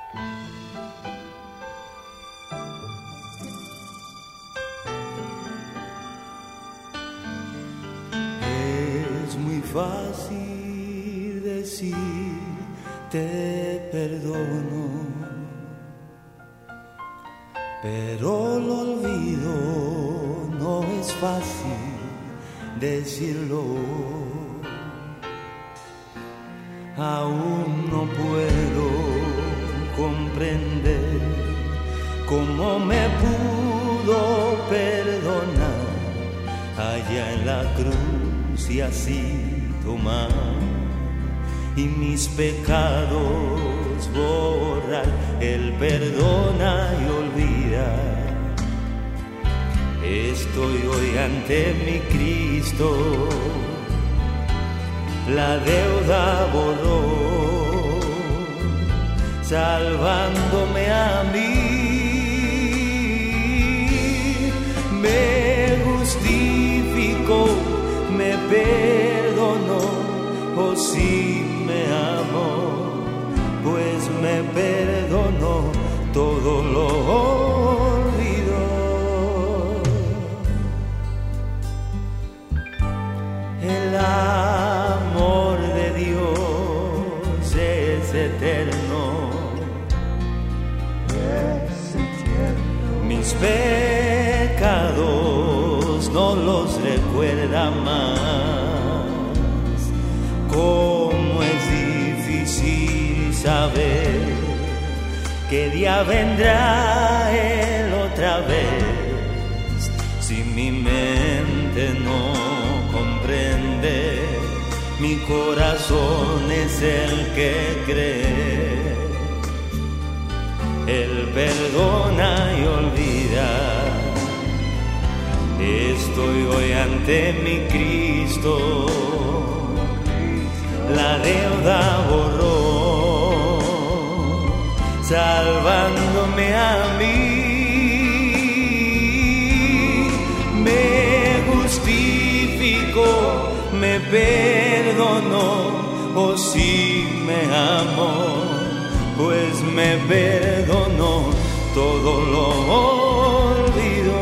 Es muy fácil decir te perdono, pero el olvido no es fácil decirlo. Aún no puedo comprender cómo me pudo perdonar allá en la cruz y así tomar y mis pecados borrar. Él perdona y olvida. Estoy hoy ante mi Cristo, la deuda borró, salvándome a mí. Me justificó, me perdonó, oh sí me amó, pues me perdonó, todo lo olvidó. El amor de Dios es eterno, mis pecados no los recuerda más. Cómo es difícil saber qué día vendrá Él otra vez, si mi mente no comprende, mi corazón es el que cree. Él perdona y olvida. Estoy hoy ante mi Cristo, la deuda borró, salvándome a mí. Me justificó, me perdonó, oh sí me amó, pues me perdonó, todo lo olvidó.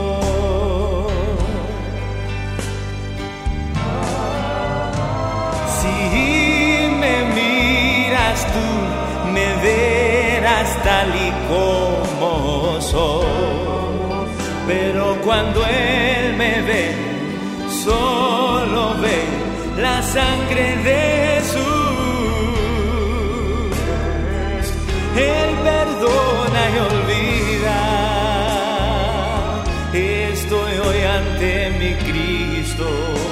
Si me miras tú, me verás tal y como soy, pero cuando Él me ve, solo ve la sangre de Jesús. Él perdona y olvida. Estoy hoy ante mi Cristo,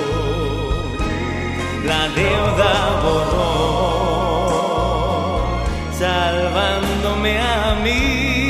la deuda borró, salvándome a mí.